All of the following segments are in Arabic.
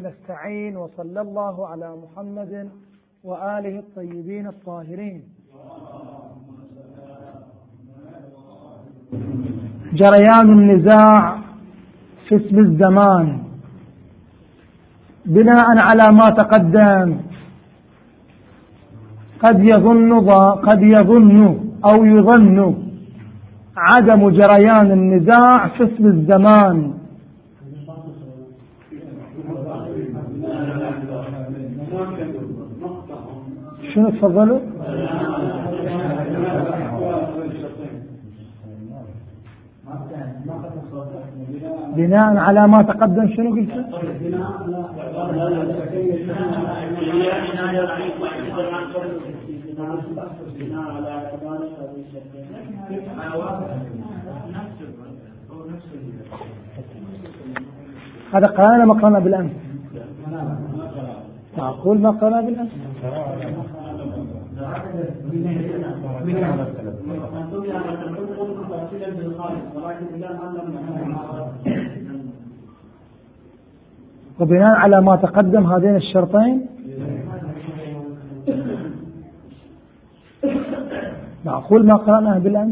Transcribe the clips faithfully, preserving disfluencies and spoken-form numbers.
ونستعين، وصلى الله على محمد وآله الطيبين الطاهرين. جريان النزاع في اسم الزمان بناء على ما تقدم. قد يظن قد يظن أو يظن عدم جريان النزاع في اسم الزمان. شنو تفضلوا؟ بناء على ما تقدم. شنو قلت؟ هذا قرانا ما قرانا بالأمس. معقول ما قرانا بالأمس؟ وبناء على ما تقدم هذين الشرطين معقول ما قرأناه بالأمس؟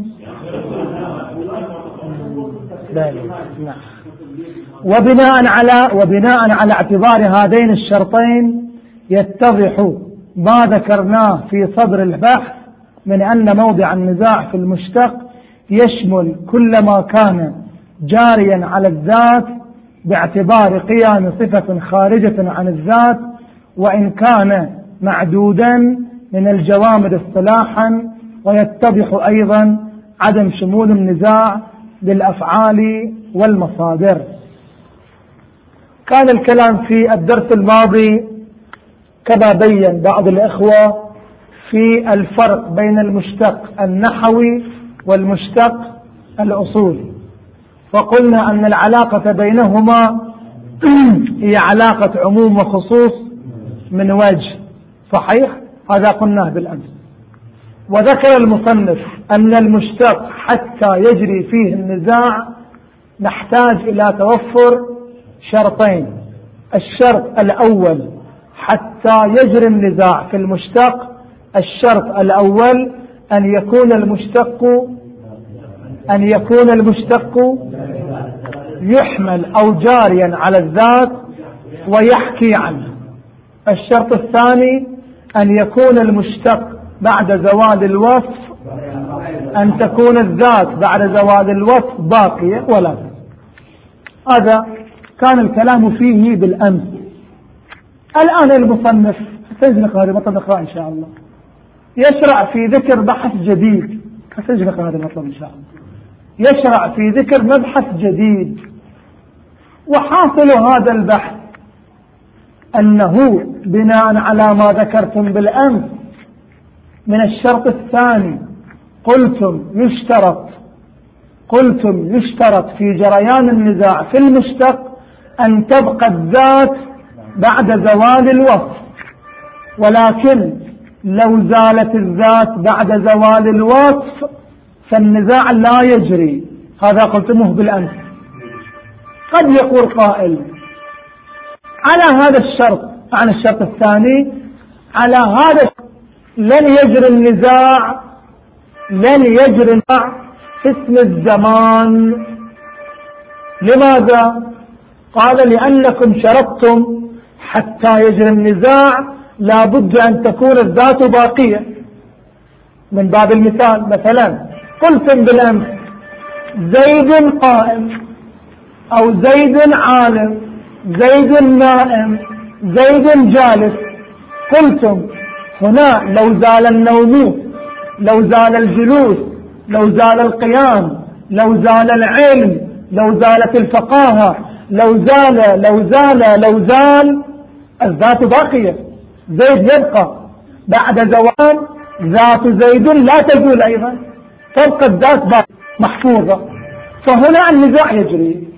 نعم. وبناء على وبناء على اعتبار هذين الشرطين يتضح ما ذكرناه في صدر البحث من أن موضع النزاع في المشتق يشمل كل ما كان جاريا على الذات باعتبار قيام صفة خارجة عن الذات، وإن كان معدودا من الجوامد اصطلاحا. ويتضح أيضا عدم شمول النزاع بالأفعال والمصادر. كان الكلام في الدرس الماضي كما بين بعض الإخوة في الفرق بين المشتق النحوي والمشتق الأصولي، وقلنا أن العلاقة بينهما هي علاقة عموم وخصوص من وجه صحيح. هذا قلناه بالأمس. وذكر المصنف أن المشتق حتى يجري فيه النزاع نحتاج إلى توفر شرطين. الشرط الأول حتى يجري النزاع في المشتق، الشرط الأول أن يكون المشتق أن يكون المشتق يحمل أو جاريا على الذات ويحكي عنه. الشرط الثاني أن يكون المشتق بعد زوال الوصف، أن تكون الذات بعد زوال الوصف باقية ولا. هذا كان الكلام فيه بالأمس. الآن المصنف سيجنق هذا المطلب نقرأ إن شاء الله، يشرع في ذكر بحث جديد. سيجنق هذا المطلب إن شاء الله، يشرع في ذكر مبحث جديد. وحاصل هذا البحث أنه بناء على ما ذكرتم بالأمس من الشرط الثاني قلتم يشترط قلتم يشترط في جريان النزاع في المشتق أن تبقى الذات بعد زوال الوصف، ولكن لو زالت الذات بعد زوال الوصف فالنزاع لا يجري. هذا قلتمه بالأمس. قد يقول قائل على هذا الشرط، عن الشرط الثاني، على هذا لن يجري النزاع لن يجري النزاع في اسم الزمان. لماذا؟ قال لأنكم شرطتم حتى يجري النزاع لا بد أن تكون الذات باقية. من باب المثال مثلا قلتم بالأمس زيد قائم أو زيد عالم، زيد نائم، زيد جالس. قلتم هنا لو زال النوم، لو زال الجلوس، لو زال القيام، لو زال العلم، لو زالت الفقاهة، لو زال لو زال لو زال الذات باقية. زيد يبقى بعد زوال ذات زيد لا تزول أيضا، تبقى الذات باقية محفوظة. فهنا النزاع يجري.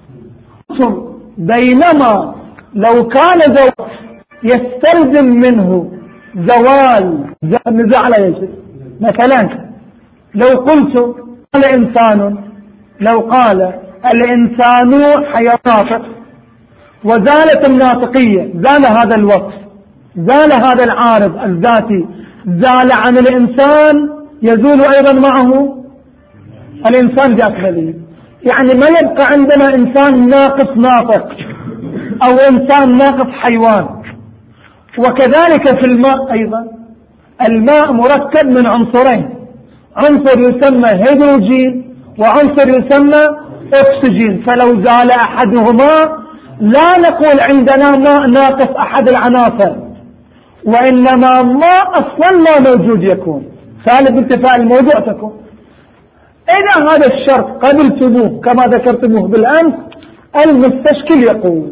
بينما لو كان زوال يستلزم منه زوال النزاع لا يجري. مثلا لو قلت قال إنسان، لو قال الإنسان حيوان وزالت الناطقية، زال هذا الوصف، زال هذا العارض الذاتي، زال عن الإنسان، يزول أيضا معه الإنسان بأكمله. يعني ما يبقى عندنا إنسان ناقص ناطق أو إنسان ناقص حيوان. وكذلك في الماء أيضا، الماء مركب من عنصرين، عنصر يسمى هيدروجين وعنصر يسمى أكسجين، فلو زال أحدهما لا نقول عندنا ماء ناقص أحد العناصر، وإنما ماء أصلا لا موجود يكون، ثالث انتفاء الموضوع تكون. إذا هذا الشرط قبلتموه كما ذكرتموه بالأمس، المستشكل يقول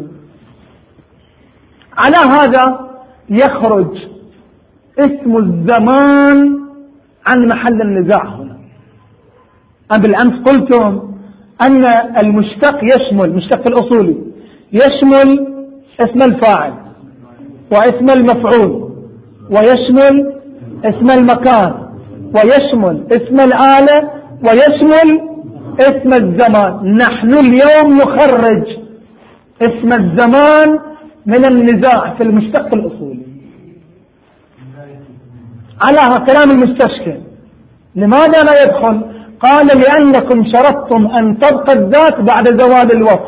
على هذا يخرج اسم الزمان عن محل النزاع هنا. أم بالأمس قلتم أن المشتق يشمل، المشتق الأصولي يشمل اسم الفاعل واسم المفعول ويشمل اسم المكان ويشمل اسم الآلة ويشمل اسم الزمان. نحن اليوم نخرج اسم الزمان من النزاع في المشتق الأصولي على كلام المستشكل. لماذا لا يدخل؟ قال لأنكم شرطتم أن تبقى الذات بعد زوال الوصف.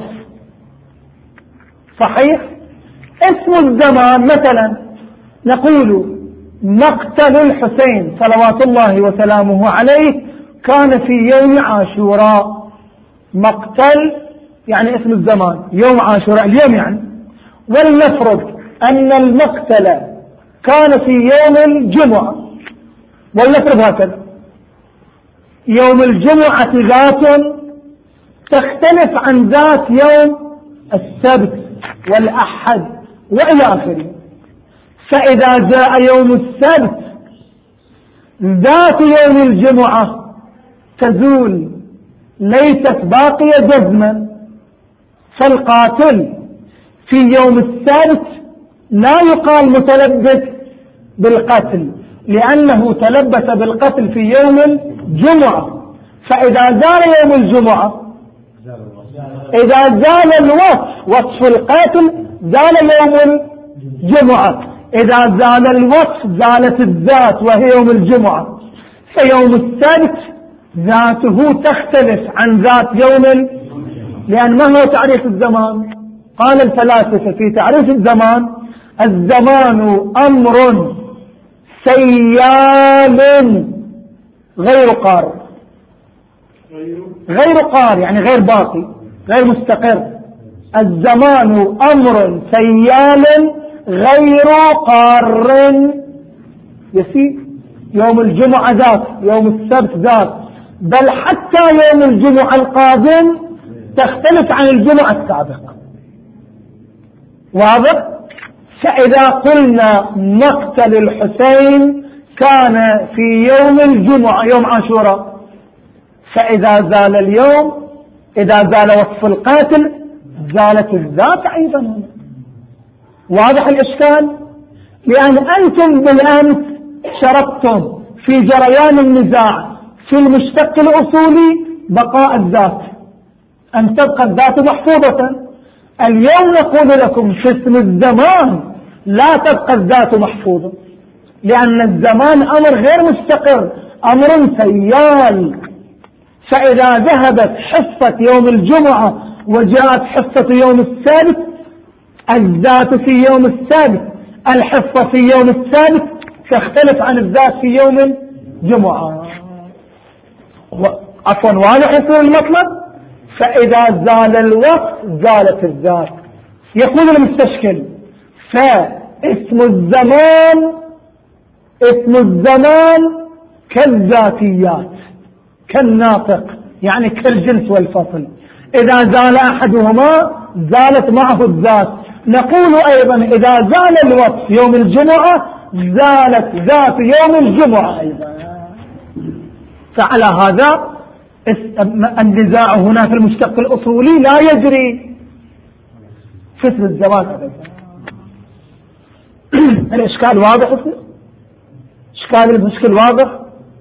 صحيح؟ اسم الزمان مثلا نقول مقتل الحسين صلوات الله وسلامه عليه كان في يوم عاشوراء. مقتل يعني اسم الزمان يوم عاشوراء اليوم يعني. ولنفرض أن المقتل كان في يوم الجمعة، ولنفرض هكذا. يوم الجمعة ذات تختلف عن ذات يوم السبت والأحد وإلى آخره. فإذا جاء يوم السبت ذات يوم الجمعة تزول، ليست باقية جزما. فالقاتل في يوم السبت لا يقال متلبس بالقتل، لأنه تلبس بالقتل في يوم الجمعة. فإذا زال يوم الجمعة، إذا زال الوصف وصف القاتل زال يوم الجمعة، إذا زال الوصف زالت الذات وهي يوم الجمعة. فيوم السبت ذاته تختلف عن ذات يوم ال... لأن ما هو تعريف الزمان؟ قال الفلاسفة في تعريف الزمان: الزمان أمر سيال غير قار. غير قار يعني غير باقي، غير مستقر. الزمان أمر سيال غير قار يسير. يوم الجمعة ذات، يوم السبت ذات، بل حتى يوم الجمعة القادم تختلف عن الجمعة السابقة. واضح؟ فإذا قلنا مقتل الحسين كان في يوم الجمعة يوم عاشوراء، فإذا زال اليوم، إذا زال وصف القاتل زالت الذات أيضا. واضح الإشكال؟ لأن أنتم بالأمس شرطتم في جريان النزاع في المشتق الأصولي بقاء الذات، أن تبقى الذات محفوظة. اليوم نقول لكم في اسم الزمان لا تبقى الذات محفوظة، لأن الزمان أمر غير مستقر، أمر سيال. فإذا ذهبت حصة يوم الجمعة وجاءت حصة يوم السبت، الذات في يوم السبت، الحصة في يوم السبت تختلف عن الذات في يوم الجمعة. عفوا، واضح يصير المطلب؟ فإذا زال الوقت زالت الذات. يقول المستشكل: فاسم الزمان اسم الزمان كالذاتيات، كالناطق، يعني كالجنس والفصل. إذا زال أحدهما زالت معه الذات. نقول أيضا إذا زال الوقت يوم الجمعة زالت ذات يوم الجمعة أيضا. فعلى هذا النزاع هنا في المشتق الأصولي لا يجري في اسم الزمان أبدا. الإشكال واضح؟ إشكال المشكل واضح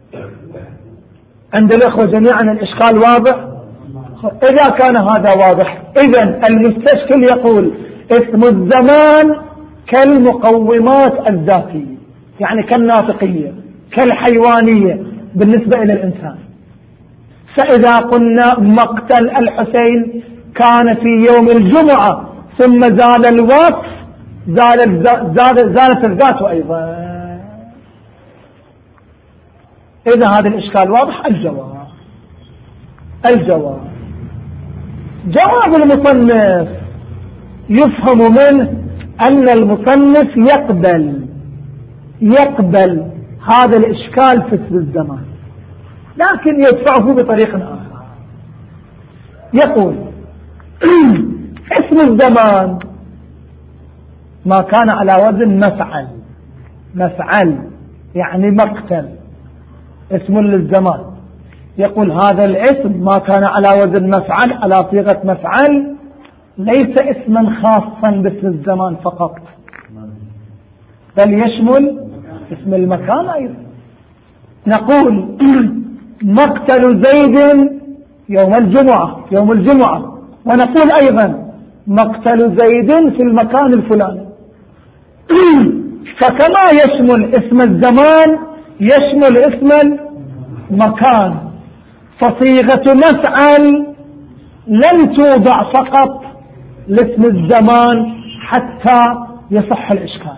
عند الإخوة جميعا؟ الإشكال واضح. إذا كان هذا واضح، إذن المستشكل يقول اسم الزمان كالمقومات الذاتية، يعني كالناطقية كالحيوانية بالنسبة إلى الإنسان. فإذا قلنا مقتل الحسين كان في يوم الجمعة ثم زال الوقف زال زال زالت الذات أيضا. إذا هذا الإشكال واضح. الجواب الجواب جواب المصنف يفهم منه أن المصنف يقبل يقبل هذا الإشكال في اسم الزمان، لكن يدفعه بطريق آخر. يقول اسم الزمان ما كان على وزن مفعل، مفعل يعني مقتل، اسم للزمان. يقول هذا الاسم ما كان على وزن مفعل على صيغة مفعل ليس اسما خاصا باسم الزمان فقط، بل يشمل اسم المكان أيضا. نقول مقتل زيد يوم الجمعة يوم الجمعة، ونقول أيضا مقتل زيد في المكان الفلاني. فكما يشمل اسم الزمان يشمل اسم المكان، فصيغة مفعل لن توضع فقط لاسم الزمان حتى يصح الإشكال،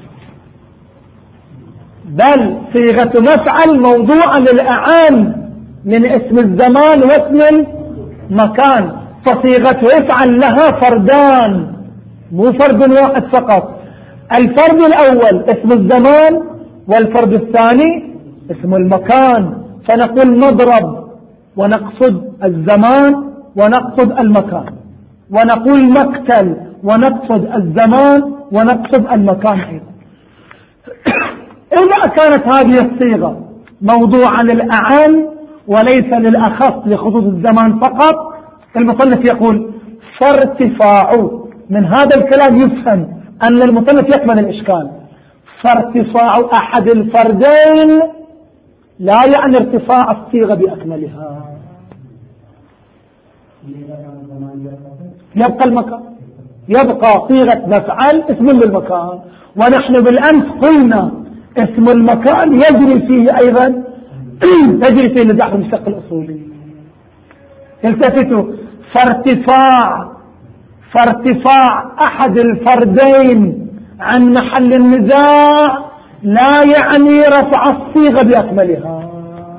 بل صيغة مفعل موضوعة للأعام من اسم الزمان واسم المكان. فصيغة يفعل لها فردان، مو فرد واحد فقط. الفرد الأول اسم الزمان، والفرد الثاني اسم المكان. فنقول نضرب ونقصد الزمان ونقصد المكان، ونقول مقتل ونقصد الزمان ونقصد المكان أيضا. إذا كانت هذه الصيغة موضوعة للأعم وليس للأخص لخصوص الزمان فقط، المصنف يقول فارتفاع، من هذا الكلام يفهم أن المصنف يقبل الإشكال. فارتفاع أحد الفردين لا يعني ارتفاع الصيغة بأكملها، يبقى المكان، يبقى صيغة مفعل اسم للمكان. ونحن بالأمس قلنا اسم المكان يجري فيه أيضا يجري فيه نزاع المشتق الأصولي. التفتوا، فارتفاع فارتفاع أحد الفردين عن محل النزاع لا يعني رفع الصيغة بأكملها.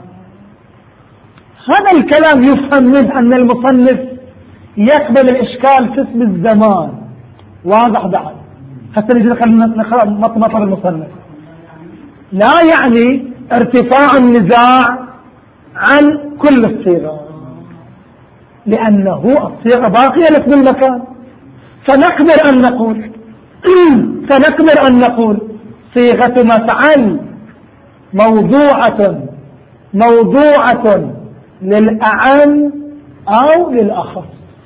هذا الكلام يفهم منه أن المصنف يقبل الإشكال في اسم الزمان. واضح بعد حتى نجي نقرأ مطمطر المصنف. لا يعني ارتفاع النزاع عن كل الصيغة، لأنه الصيغة باقية لاسم المكان. فنقدر أن نقول فنقدر أن نقول صيغة مفعل موضوعة موضوعة للأعم أو للأخص.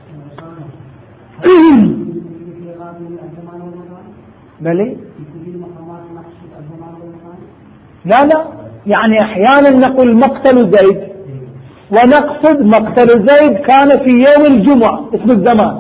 بلي لا لا يعني أحيانا نقول مقتل زيد ونقصد مقتل زيد كان في يوم الجمعة اسم الزمان.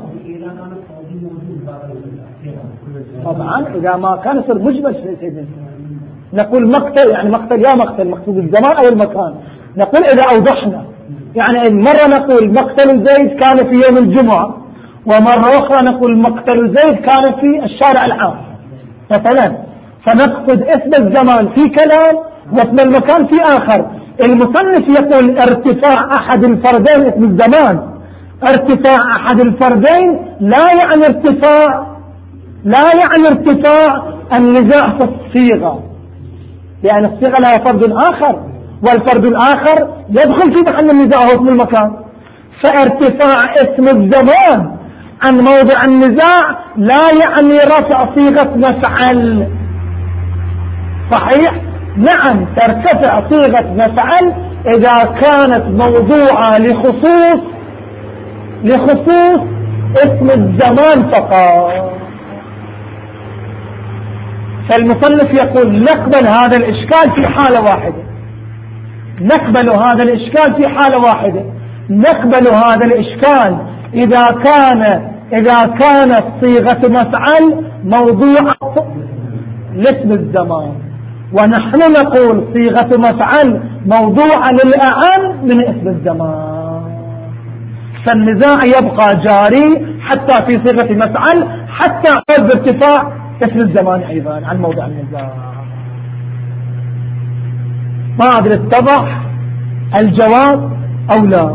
طبعا إذا ما كان يصير مجمل في سيدنا نقول مقتل يعني مقتل يا مقتل مقصود الزمان أو المكان. نقول إذا أوضحنا يعني مرة نقول مقتل زيد كان في يوم الجمعة، ومرة أخرى نقول مقتل زيد كان في الشارع العام مثلا، فنقصد اسم الزمان في كلام واسم المكان في آخر. المصنف يقول ارتفاع أحد الفردين اسم الزمان، ارتفاع أحد الفردين لا يعني ارتفاع لا يعني ارتفاع النزاع في الصيغة، لأن الصيغة لها فرد آخر، والفرد الآخر يدخل في محل النزاع هو اسم المكان. فارتفاع اسم الزمان عن موضع النزاع لا يعني رفع صيغة مفعل. صحيح؟ نعم ترتفع صيغة مفعل إذا كانت موضوعة لخصوص لخصوص اسم الزمان فقط. فالمصنف يقول نقبل هذا الإشكال في حالة واحدة، نقبل هذا الإشكال في حالة واحدة نقبل هذا الإشكال إذا كان إذا كانت صيغة مفعل موضوع لاسم الزمان، ونحن نقول صيغة مفعل موضوعة للأعم من اسم الزمان، فالنزاع يبقى جاري حتى في صيغة مفعل حتى عند ارتفاع اسم الزمان أيضا عن موضع النزاع. ما أدري اتضح الجواب أو لا؟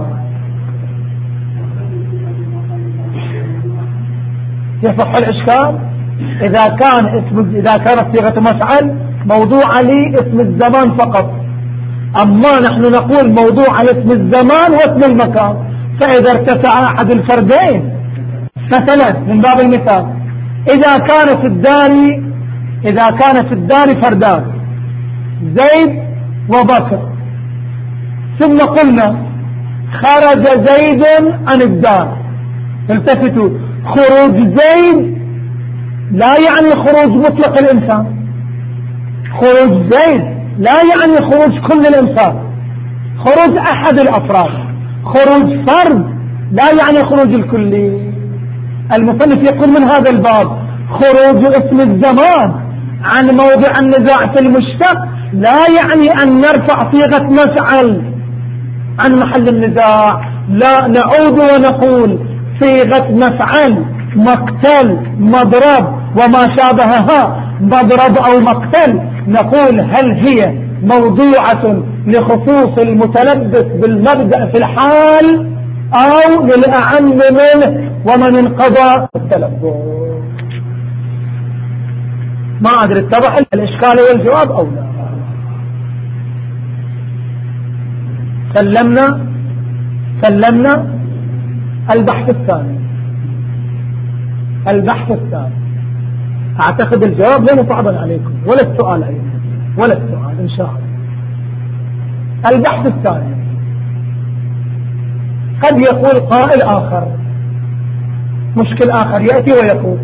يصح الإشكال إذا كان اسم إذا كانت صيغة مفعل موضوعة لاسم الزمان فقط، أما نحن نقول موضوعة لاسم الزمان واسم المكان، فإذا ارتفع أحد الفردين مثلا من باب المثال إذا كان في الدار إذا كان في الدار فردان زيد وبكر، ثم قلنا خرج زيد عن الدار، التفتوا، خروج زيد لا يعني خروج مطلق الإنسان، خروج زيد لا يعني خروج كل الإنسان، خروج أحد الأفراد، خروج فرد لا يعني خروج الكلي. المصنف يقول من هذا الباب خروج اسم الزمان عن موضع النزاع في المشتق لا يعني أن نرفع صيغة مفعل عن محل النزاع، لا، نعود ونقول صيغة مفعل مقتل مضرب وما شابهها مضرب أو مقتل، نقول هل هي موضوعة لخصوص المتلبس بالمبدأ في الحال أو للأعم منه ومن انقضى التلبس. ما أدري اتضح الإشكال والجواب أو لا؟ سلمنا سلمنا البحث الثاني. البحث الثاني أعتقد الجواب لن صعبا عليكم ولا السؤال أيضا ولا السؤال إن شاء الله. البحث الثاني قد يقول قائل آخر، مشكل آخر يأتي ويقول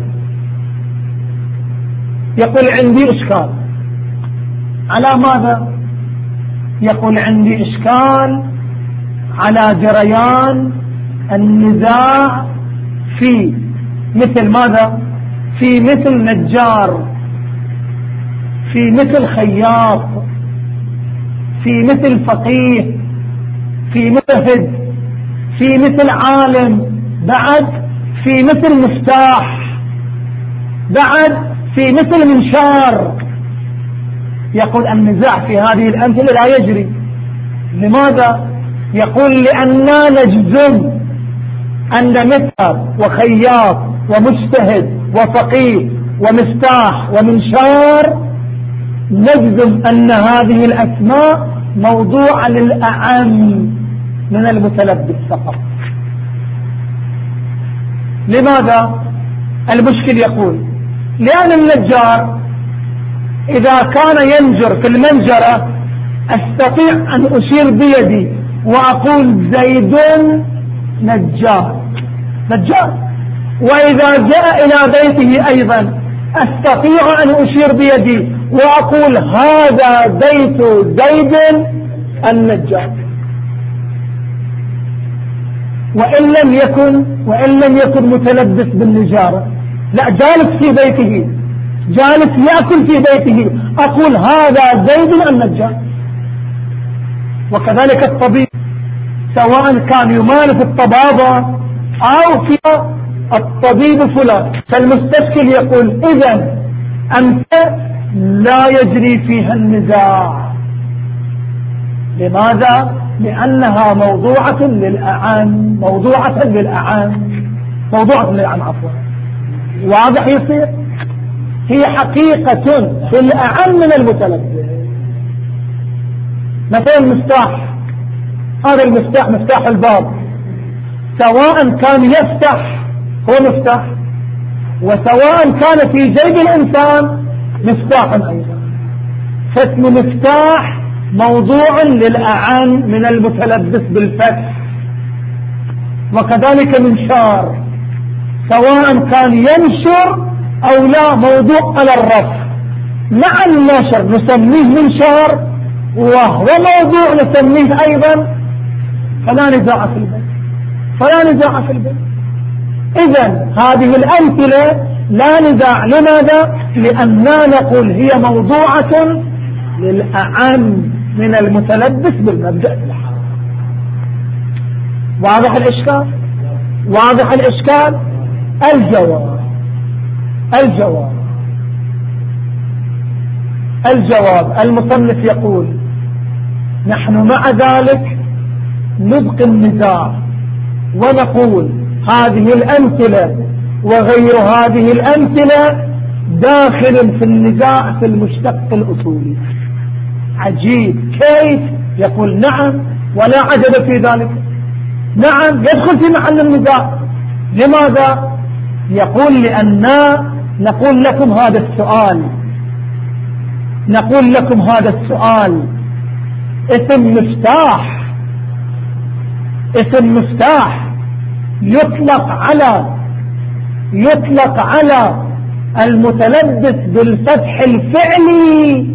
يقول عندي إشكال على ماذا؟ يقول عندي إشكال على جريان النزاع في مثل ماذا؟ في مثل نجار، في مثل خياط، في مثل فقيه، في مجتهد، في مثل عالم، بعد في مثل مفتاح، بعد في مثل منشار. يقول النزاع في هذه الأمثلة لا يجري. لماذا؟ يقول لأننا نجزم أن مثل وخياط ومجتهد وفقيه ومفتاح ومنشار نجزم أن هذه الأسماء موضوعة للأعم من المتلبس فقط. لماذا؟ المشكل يقول لأن النجار إذا كان ينجر في المنجرة أستطيع أن أشير بيدي وأقول زيد نجار نجار، وإذا جاء إلى بيته أيضا أستطيع أن أشير بيدي وأقول هذا بيت زيد النجار، وإن لم يكن وإن لم يكن متلبس بالنجارة، لا، جالس في بيته، جالس يأكل في بيته، أقول هذا زيد النجار. وكذلك الطبيب سواء كان يمارس الطبابة أو في الطبيب فلان، فالمستشكل يقول إذن أنت لا يجري فيها النزاع. لماذا؟ لأنها موضوعة للأعم، موضوعة للأعم موضوعة للأعم عفوا. واضح يصير؟ هي حقيقة في الأعم من المتلبس. مثلا مفتاح، هذا المفتاح مفتاح الباب، سواء كان يفتح هو مفتاح، وسواء كان في جيب الإنسان مفتاح أيضا، فاسم مفتاح موضوع للأعم من المتلبس بالفتح. وكذلك منشار سواء كان ينشر أو لا موضوع على الرفع، مع النشر نسميه منشار وهو موضوع نسميه أيضا، فلا نزاع في البيت فلا نزاع في البيت إذن هذه الأمثلة لا نزاع. لماذا؟ لأننا نقول هي موضوعة للأعم من المتلبس بالمبدأ الحرام. واضح الإشكال؟ واضح الإشكال؟ الجواب الجواب الجواب المصنف يقول نحن مع ذلك نبقي النزاع ونقول هذه الأمثلة وغير هذه الأمثلة داخل في النزاع في المشتق الأصولي. عجيب كيف؟ يقول نعم ولا عجب في ذلك، نعم يدخل في محل النزاع. لماذا؟ يقول لأننا نقول لكم هذا السؤال نقول لكم هذا السؤال اسم مفتاح اسم مفتاح يطلق على يطلق على المتلبس بالفتح الفعلي.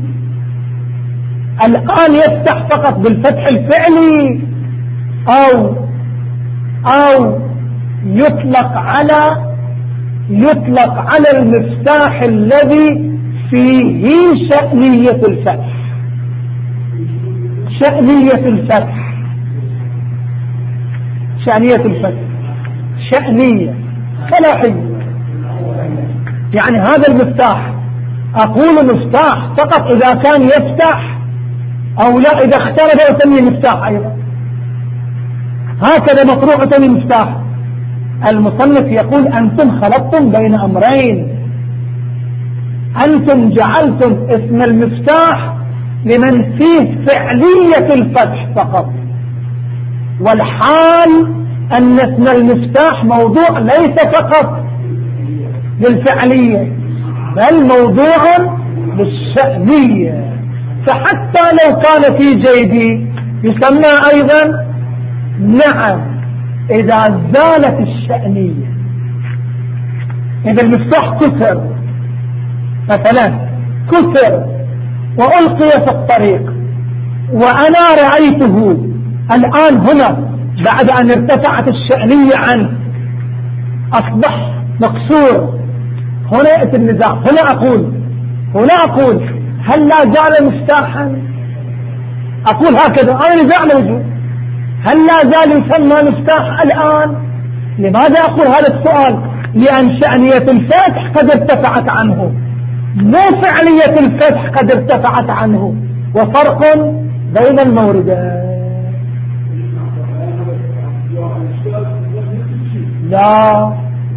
الآن يفتح فقط بالفتح الفعلي، أو أو يطلق على يطلق على المفتاح الذي فيه شأنية الفتح شأنية الفتح شأنية الفتح شأنية صلاحية. يعني هذا المفتاح أقول مفتاح فقط إذا كان يفتح، أو لا إذا اختلف يسميه مفتاح أيضا. هكذا مطروح يسميه مفتاح. المصنف يقول أنتم خلطتم بين أمرين. أنتم جعلتم اسم المفتاح لمن فيه فعلية الفتح فقط، والحال أن اسم المفتاح موضوع ليس فقط للفعلية بل موضوع للشأنية. فحتى لو كان في جيبي يسمى أيضا نعم إذا زالت الشأنية. إذا المفتاح كسر مثلا كسر وألقي في الطريق وأنا رأيته الآن هنا بعد أن ارتفعت الشأنية عنه أصبح مكسور، هنا يأتي النزاع. هنا أقول هنا أقول هل لا زال مفتاحا؟ أقول هكذا أنا نزاع موجود، هل لا زال يسمى مفتاح الآن؟ لماذا أقول هذا السؤال؟ لأن شأنية الفتح قد ارتفعت عنه، مو فعلية الفتح قد ارتفعت عنه، وفرق بين الموردين. لا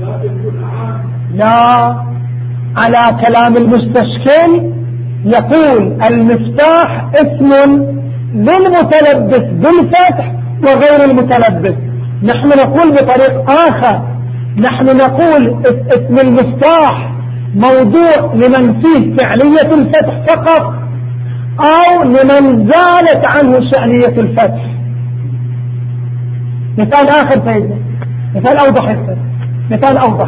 لا على كلام المستشكل يقول المفتاح اسم للمتلبس بالفتح وغير المتلبس. نحن نقول بطريق آخر، نحن نقول اسم المفتاح موضوع لمن فيه فعلية الفتح فقط، أو لمن زالت عنه شأنية الفتح. مثال آخر سيدنا، مثال أوضح الفتح. مثال أوضح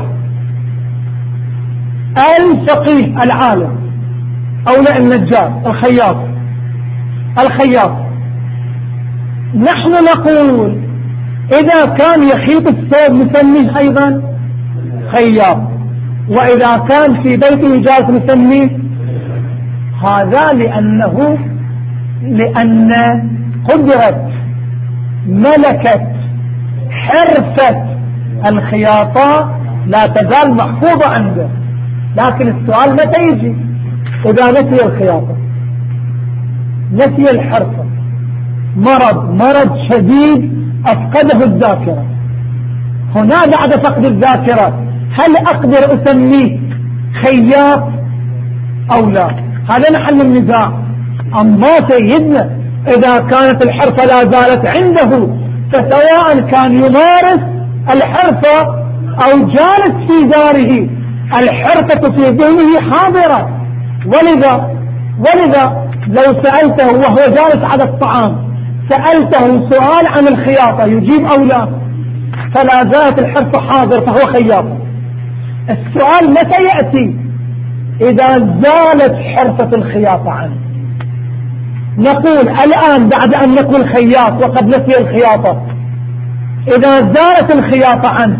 الفقيه العالم أو لا النجار الخياط الخياط نحن نقول إذا كان يخيط الثوب نسميه أيضا خياط، وإذا كان في بيته جالس نسميه هذا، لأنه لأن قدرة ملكة حرفة الخياطة لا تزال محفوظة عنده. لكن السؤال متى يجي؟ إذا نسي الخياطة، نسي الحرفة، مرض مرض شديد أفقده الذاكرة. هنا بعد فقد الذاكرة هل أقدر أسميه خياط أو لا؟ هذا محل النزاع. أما سيدنا إذا كانت الحرفة لا زالت عنده، فسواء كان يمارس الحرفة أو جالس في داره الحرفة في ذهنه حاضرة. ولذا ولذا لو سألته وهو جالس على الطعام سألته سؤال عن الخياطة يجيب أو لا، فلا زالت الحرفة حاضر فهو خياط. السؤال متى يأتي؟ إذا زالت حرفة الخياطة عنه. نقول الآن بعد أن نقول خياط وقد نسي الخياطة، إذا زالت الخياطة عنه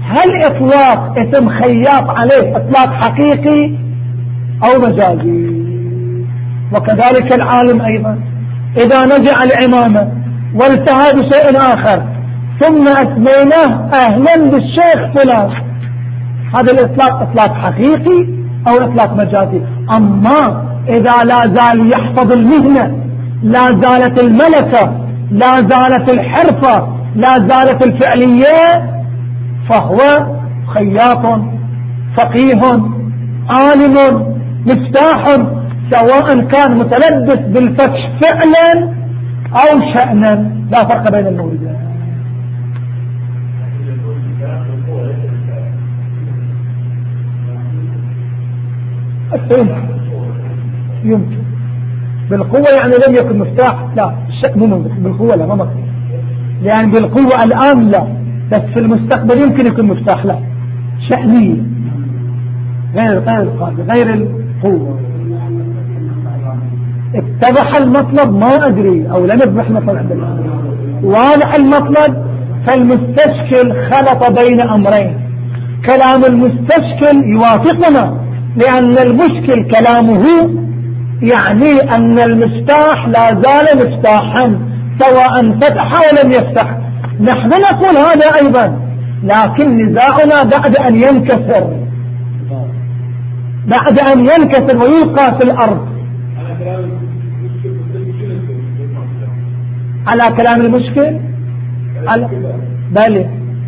هل إطلاق اسم خياط عليه إطلاق حقيقي أو مجازي؟ وكذلك العالم أيضا إذا نزع العمامة والتهى بشيء آخر ثم أسميناه أهلا بالشيخ فلان، هذا الإطلاق إطلاق حقيقي أو إطلاق مجازي؟ أما إذا لا زال يحفظ المهنة، لا زالت الملكة، لا زالت الحرفة، لا زالت الفعلية، فهو خياط فقيه عالم مفتاح، سواء كان متلبس بالفتح فعلا أو شأنا، لا فرق بين الموردين. يمكن بالقوة يعني لم يكن مفتاح، لا الشأن مو بالقوة، لا ما مكتوب، لأن بالقوة الآن لا، بس في المستقبل يمكن يكون مفتاح، لا شأنية غير غير غير القوة. اتضح المطلب؟ ما أدري، أو لم يتضح المطلب عندنا. واضح المطلب. فالمستشكل خلط بين أمرين، كلام المستشكل يوافقنا، لأن المشكل كلامه يعني أن المفتاح لا زال مفتاحا سواء فتح ولم يفتح. نحن نقول هذا أيضا، لكن نزاعنا بعد أن ينكسر، بعد أن ينكسر ويلقى في الأرض. على كلام المشكل على بل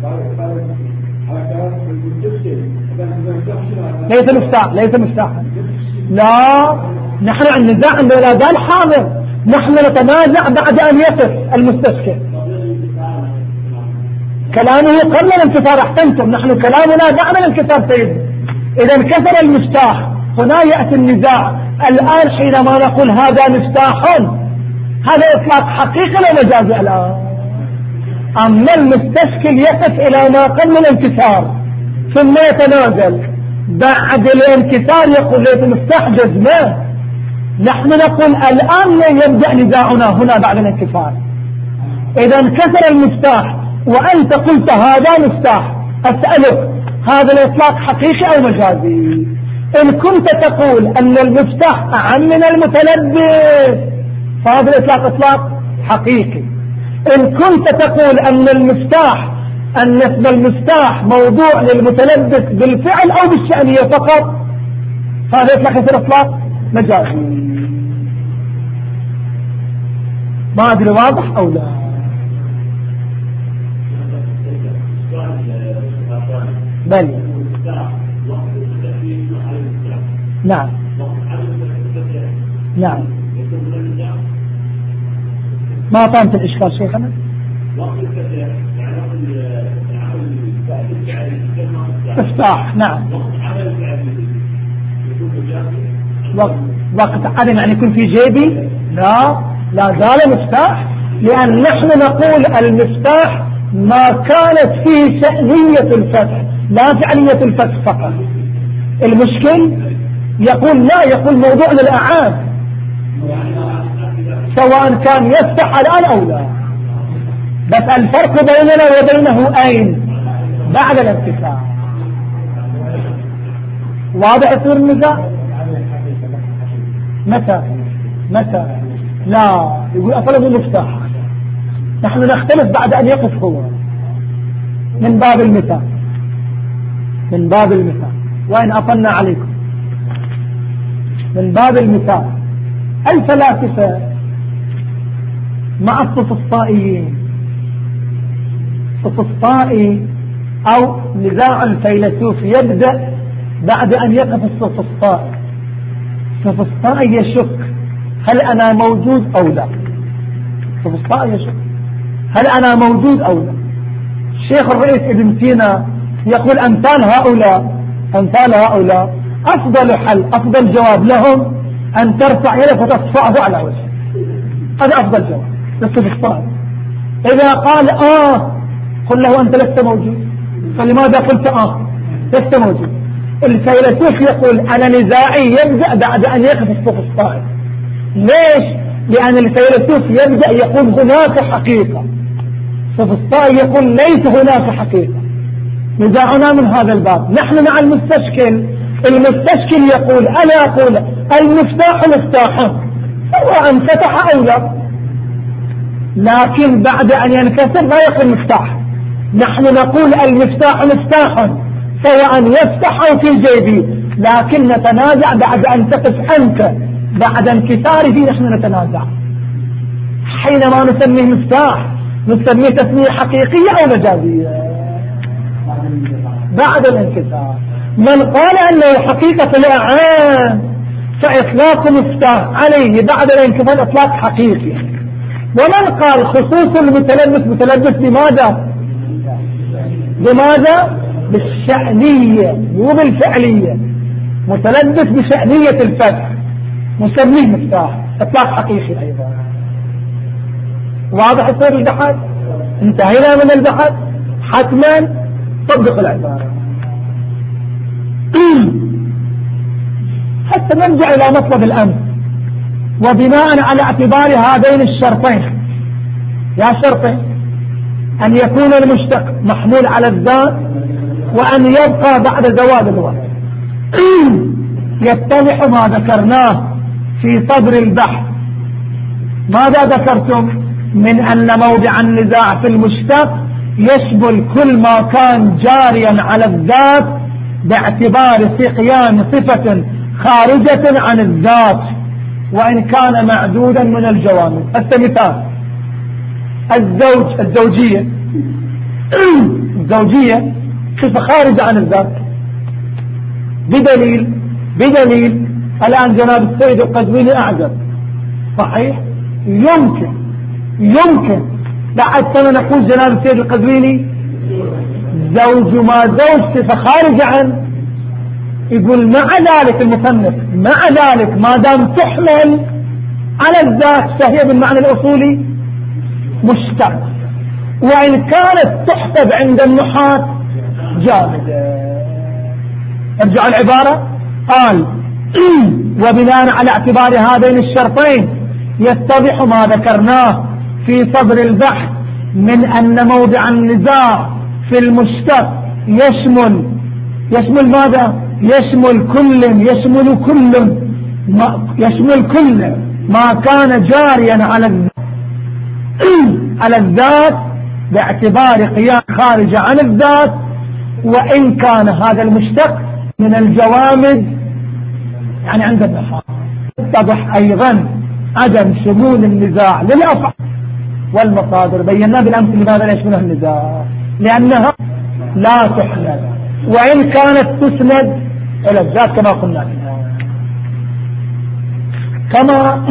ليس مفتاح، ليس مفتاحا، لا نحن عن النزاع أنه لا زال حاضر، نحن نتنازع بعد أن يقف المستشكل. كلامه قبل الانكسار، احسنتم، نحن كلامنا بعد الانكسار سيدنا. إذا انكسر المفتاح هنا يأتي النزاع. الآن حينما نقول هذا مفتاح، هذا إطلاق حقيقي ومجازي الآن. أما المستشكل يقف إلى ما قبل الانكسار ثم يتنازل، بعد الانكسار يقول ليس مفتاح جزمه. نحن نقول الآن يبدأ نزاعنا هنا بعد الانكسار. إذا انكسر المفتاح وأنت قلت هذا مفتاح، أسألك هذا الإطلاق حقيقي أو مجازي؟ إن كنت تقول أن المفتاح أعم من المتلبس فهذا الإطلاق إطلاق حقيقي. إن كنت تقول أن المفتاح أن اسم المفتاح موضوع للمتلبس بالفعل أو بالشأنية فقط فهذا إطلاق إطلاق مجازي. ما أدري واضح أو لا؟ بل نعم نعم ما فهمت الإشكال شيخنا. مفتاح نعم. وقت عدم يعني يكون في جيبي، لا لا زال مفتاح، لأن نحن نقول المفتاح ما كانت فيه شأنية الفتح لا فعلية الفتح فقط. المشكل يقول لا، يقول موضوع للأعاد سواء كان يفتح الآن أو لا، بس الفرق بيننا وبينه أين؟ بعد الانكسار. واضح يصير النزاع؟ متى متى لا يقول أطلب المفتاح، نحن نختلف بعد أن يقف هو. من باب المثال، من باب المثال وإن أطلنا عليكم، من باب المثال الفلاسفة مع السفسطائيين، السفسطائي أو نزاع الفيلسوف يبدأ بعد أن يقف السفسطائي. السفسطائي يشك هل أنا موجود أو لا، السفسطائي يشك هل أنا موجود أو لا. الشيخ الرئيس ابن سينا يقول أمثال هؤلاء أمثال هؤلاء أفضل حل، أفضل جواب لهم أن ترفع يدك وتصفعه على وجهه، هذا أفضل جواب للسفسطائي. إذا قال آه قل له أنت لست موجود، فلماذا قلت آه لست موجود؟ الفيلسوف يقول أنا نزاعي يبدأ بعد أن يقف السفسطائي. ليش؟ لأن الفيلسوف يبدأ يقول هناك حقيقة، السفسطائي يقول ليس هناك حقيقة. نزاعنا من هذا الباب. نحن مع المستشكل، المستشكل يقول أنا أقول المفتاح مفتاح سواء فتح أو لا، لكن بعد أن ينكسر لا يكون مفتاح. نحن نقول المفتاح مفتاح سواء يفتح أو في جيبي، لكن نتنازع بعد أن تقف أنت، بعد انكساره نحن نتنازع. حينما نسميه مفتاح نسميه تسمية حقيقية أو مجازية؟ بعد الانكسار. من قال أنه حقيقة الإعان فإطلاق مفتاح عليه بعد الانكسار إطلاق حقيقي. ومن قال خصوص المتلبس متلبس بماذا؟ بماذا؟ بالشأنية مو بالفعلية، متلبس بشأنية الفتح نسميه مفتاح إطلاق حقيقي أيضا. واضح يصير البحث؟ انتهينا من البحث. حتما طبق العبارة. حتى نرجع إلى مطلب الأمر. وبناء على اعتبار هذين الشرطين، يا شرطين، أن يكون المشتق محمول على الذات وأن يبقى بعد زوال الوقت، يتضح ما ذكرناه في صدر البحث. ماذا ذكرتم؟ من أن موضع النزاع في المشتق يشمل كل ما كان جاريا على الذات باعتبار سقيان صفة خارجة عن الذات وإن كان معدودا من الجوانب. مثال الزوج، الزوجية الزوجية صفة خارجة عن الذات بدليل بدليل الآن جناب السيد القزويني أعجب صحيح، يمكن يمكن بعد سنة نقول جناب السيد القزويني زوج ما زوج صفة خارجة عن، يقول مع ذلك المصنف مع ذلك ما دام تحمل على الذات فهي بالمعنى الأصولي مشتق، وإن كانت تحسب عند النحاة جامدة. ارجع العبارة. قال وبناء على اعتبار هذين الشرطين يتضح ما ذكرناه في صدر البحث من أن موضع النزاع في المشتق يشمل يشمل ماذا؟ يشمل كل يشمل كل ما يشمل كل ما كان جاريا على على الذات باعتبار قيام خارج عن الذات، وإن كان هذا المشتق من الجوامد يعني عند النحاة. يتضح أيضا عدم شمول النزاع للأفعال والمصادر. بينا بالأمس لماذا لا يشملها النزاع، لأنها لا تحمل وإن كانت تسند إلى الذات كما قلنا. كما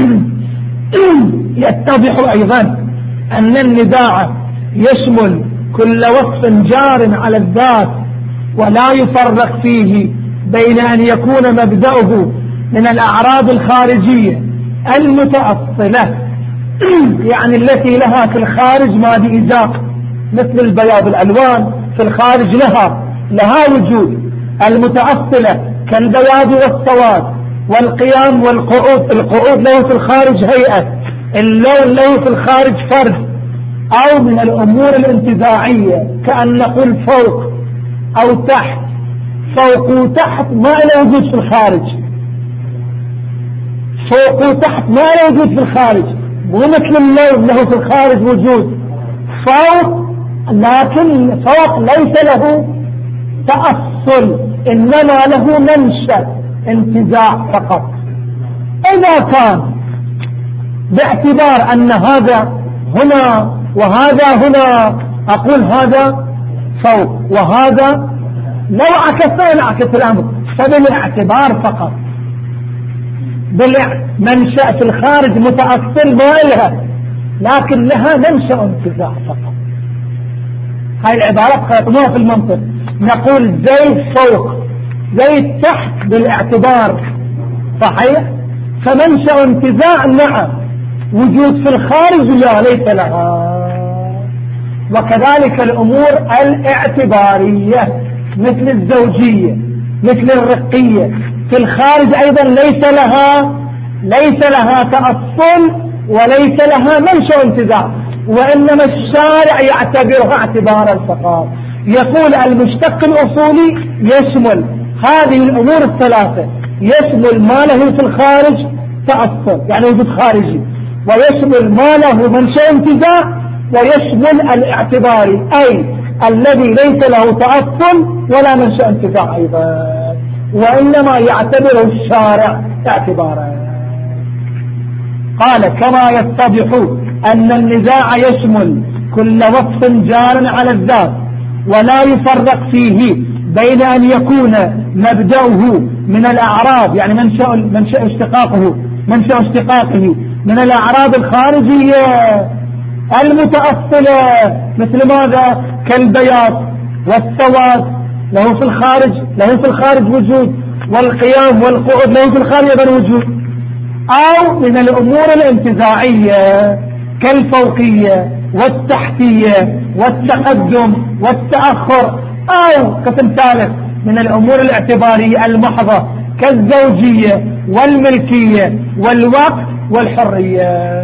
يتضح أيضا أن النزاع يشمل كل وصف جار على الذات ولا يفرق فيه بين أن يكون مبدأه من الأعراض الخارجية المتأصلة يعني التي لها في الخارج مادة إزاق مثل البياض، الألوان في الخارج لها لها وجود، المتأصلة كالبياض والسواد والقيام والقعود. القعود له في الخارج هيئة، اللون له في الخارج فرد، أو من الأمور الانتزاعية كأن نقول فوق أو تحت. فوق وتحت ما له وجود في الخارج، فوق وتحت ما له وجود في الخارج، مو مثل اللون له في الخارج وجود فوق، لكن فوق ليس له تأصل إنما له منشأ انتزاع فقط. إذا كان باعتبار أن هذا هنا وهذا هنا، أقول هذا فوق وهذا، لو عكسنا نعكس الأمر فبالاعتبار فقط، بالمنشأ في الخارج متأصل ما لها لكن لها منشأ انتزاع فقط. هاي العبارات خلطناها في المنطق. نقول زيد فوق زيد تحت بالاعتبار صحيح، فمنشأ انتزاع نعم، وجود في الخارج لا ليس لها. وكذلك الأمور الاعتبارية مثل الزوجية مثل الرقية في الخارج أيضا ليس لها ليس لها تأصل وليس لها منشأ انتزاع، وإنما الشارع يعتبرها اعتبارا فقط. يقول المشتق الأصولي يشمل هذه الأمور الثلاثة، يشمل ما له في الخارج تأصل يعني وجود خارجي، ويشمل ما له منشأ انتزاع، ويشمل الاعتباري أي الذي ليس له تأصل ولا منشأ انتزاع أيضا، وإنما يعتبره الشارع اعتبارا. قال كما يتضح أن النزاع يشمل كل وصف جار على الذات ولا يفرق فيه بين أن يكون مبدأه من الأعراض يعني منشأ, منشأ اشتقاقه منشأ اشتقاقه من الأعراض الخارجية المتأصلة مثل ماذا؟ كالبياض والسواد له في الخارج له في الخارج وجود، والقيام والقعود له في الخارج أيضا وجود، أو من الأمور الانتزاعية كالفوقية والتحتية والتقدم والتأخر، أو قسم ثالث من الأمور الاعتبارية المحضة كالزوجية والملكية والوقت والحرية.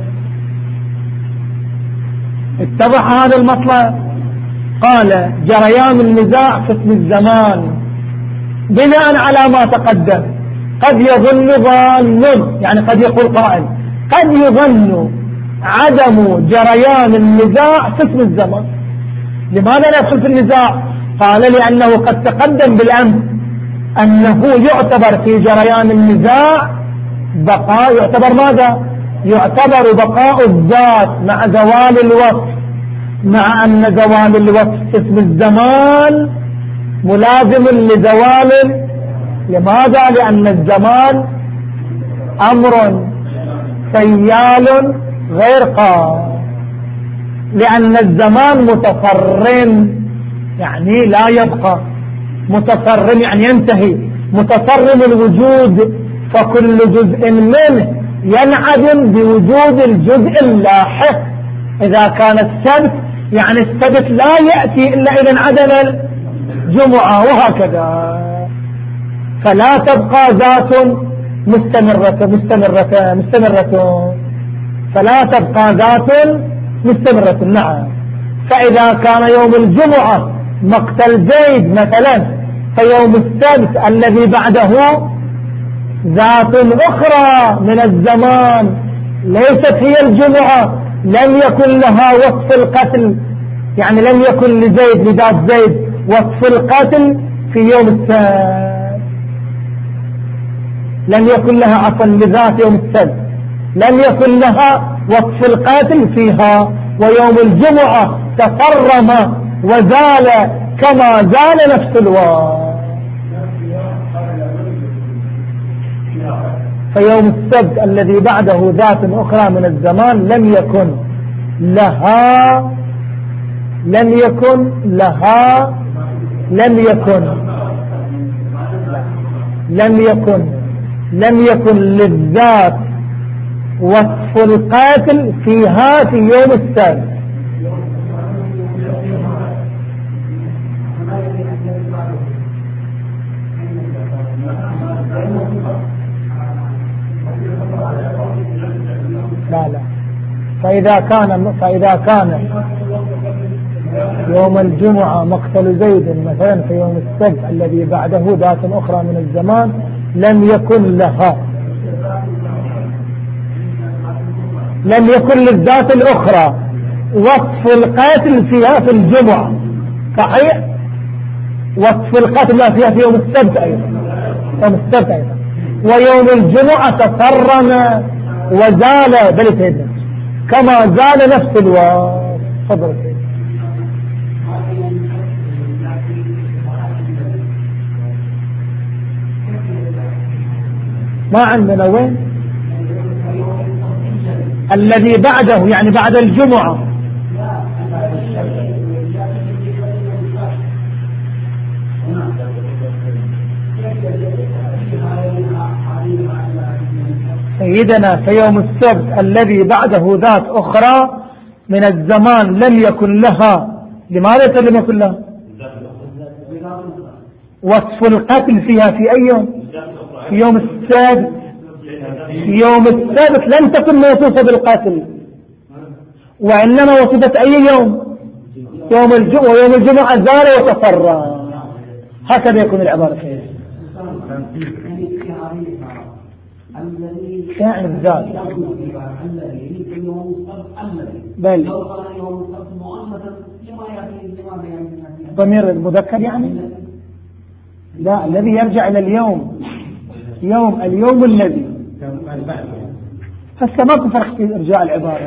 اتضح هذا المطلب. قال جريان النزاع في اسم الزمان بناء على ما تقدم. قد يظن ظان يعني قد يقول قائل قد يظن عدم جريان النزاع في اسم الزمان. لماذا ندخل في النزاع؟ قال لأنه قد تقدم بالأمر أنه يعتبر في جريان النزاع بقاء، يعتبر ماذا؟ يعتبر بقاء الذات مع زوال الوصف، مع أن زوال الوصف اسم الزمان ملازم لزوال. لماذا؟ لأن الزمان أمر سيال غير قائم، لأن الزمان متصرم يعني لا يبقى، متصرم يعني ينتهي، متصرم الوجود، فكل جزء منه ينعدم بوجود الجزء اللاحق. إذا كان السبت يعني السبت لا يأتي إلا إذا انعدم الجمعة وهكذا، فلا تبقى ذات مستمرة مستمرة مستمرة فلا تبقى ذات مستمرة. نعم. فإذا كان يوم الجمعة مقتل زيد مثلا، فيوم السبت الذي بعده ذات أخرى من الزمان ليست هي الجمعة، لم يكن لها وصف القتل، يعني لم يكن لزيد لذات زيد وصف القتل في يوم السبت، لم يكن لها عفوا لذات يوم السبت لم يكن لها وصف القاتل فيها، ويوم الجمعة تفرم وزال كما زال نفس الوقت. فيوم السبت الذي بعده ذات أخرى من الزمان لم يكن لها لم يكن لها لم يكن لم يكن لم يكن للذات وصف القاتل فيها في يوم السبت. لا لا فإذا كان فإذا كان يوم الجمعة مقتل زيد مثلا في يوم السبت الذي بعده ذات أخرى من الزمان لم يكن لها لم يكن للذات الأخرى وصف القاتل فيها في الجمعة. صحيح؟ وصف القاتل لا فيها في يوم السبت أيضا يوم السبت أيضا ويوم الجمعة تفرم وزال بل سيدنا كما زال نفس الوقت. تفضل سيدنا. ما عندنا وين الذي بعده يعني بعد الجمعة. سيدنا في يوم السبت الذي بعده ذات أخرى من الزمان لم يكن لها. لماذا لم يكن لها؟ وصف القتل فيها في أي يوم؟ في يوم السبت. في يوم السبت لم تكن موصوفة بالقتل، وإنما وصفت أي يوم؟ يوم الجمعة ويوم الجمعة زال وتفرى. هكذا يكون العبارة فيها. يعني الزاد بل ضمير المذكر يعني لا، الذي يرجع إلى اليوم، يوم اليوم الذي هسه ماكو فرق في إرجاع العبارة.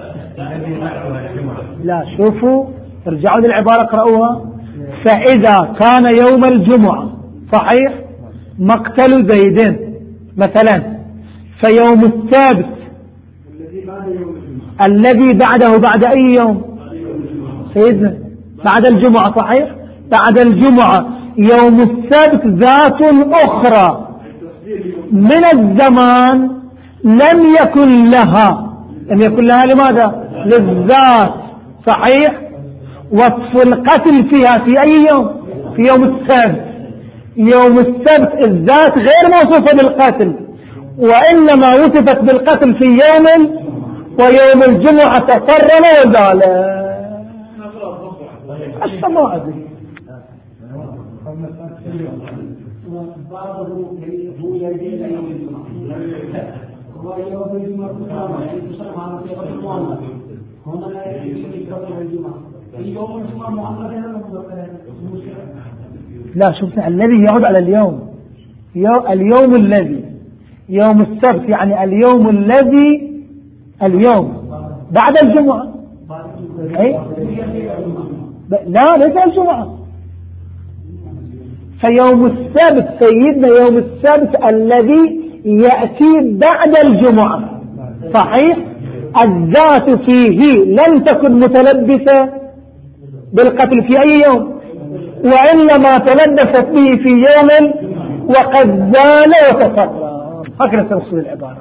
لا شوفوا ارجعوا للعبارة اقرأوها. فإذا كان يوم الجمعة صحيح مقتل زيد مثلا، فيوم السبت الذي بعده بعد أي يوم سيدنا؟ بعد الجمعة صحيح، بعد الجمعة يوم السبت ذات أخرى من الزمان لم يكن لها، لم يكن لها لماذا؟ للذات صحيح. وصف القتل فيها في أي يوم؟ في يوم السبت. يوم السبت الذات غير موصوفة بالقتل، وإنما وصفت بالقتل في يوم، ويوم الجمعة تقرن وزال السماء دي. لا شوف الذي يعود على اليوم، اليوم الذي يوم السبت يعني اليوم الذي اليوم بعد الجمعة. أي؟ لا ليس الجمعة. فيوم السبت سيدنا يوم السبت الذي يأتي بعد الجمعة صحيح، الذات فيه لم تكن متلبسة بالقتل في أي يوم، وإنما تلبست به في يوم وقد زال وتفرى. هكذا تفصل العبارة.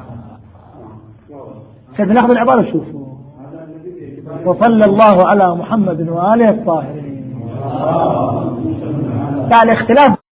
سيدنا ناخذ العبارة شوفوا. وصلى الله على محمد وآله الطاهرين. تعال اختلاف